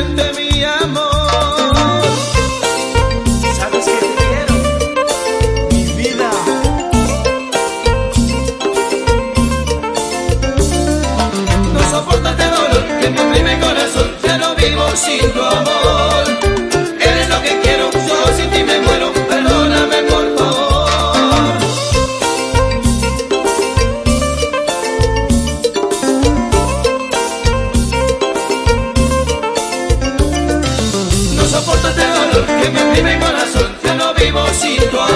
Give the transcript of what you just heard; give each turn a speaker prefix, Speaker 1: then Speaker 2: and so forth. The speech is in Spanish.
Speaker 1: de mi amor. Sabes que te quiero, mi vida. No soporto este dolor que me oprime el corazón. Ya no vivo sin tu amor. Eres lo que quiero, solo sin ti me muero. Perdóname por favor. No soporto este dolor que me oprime el corazón. Ya no vivo sin tu amor.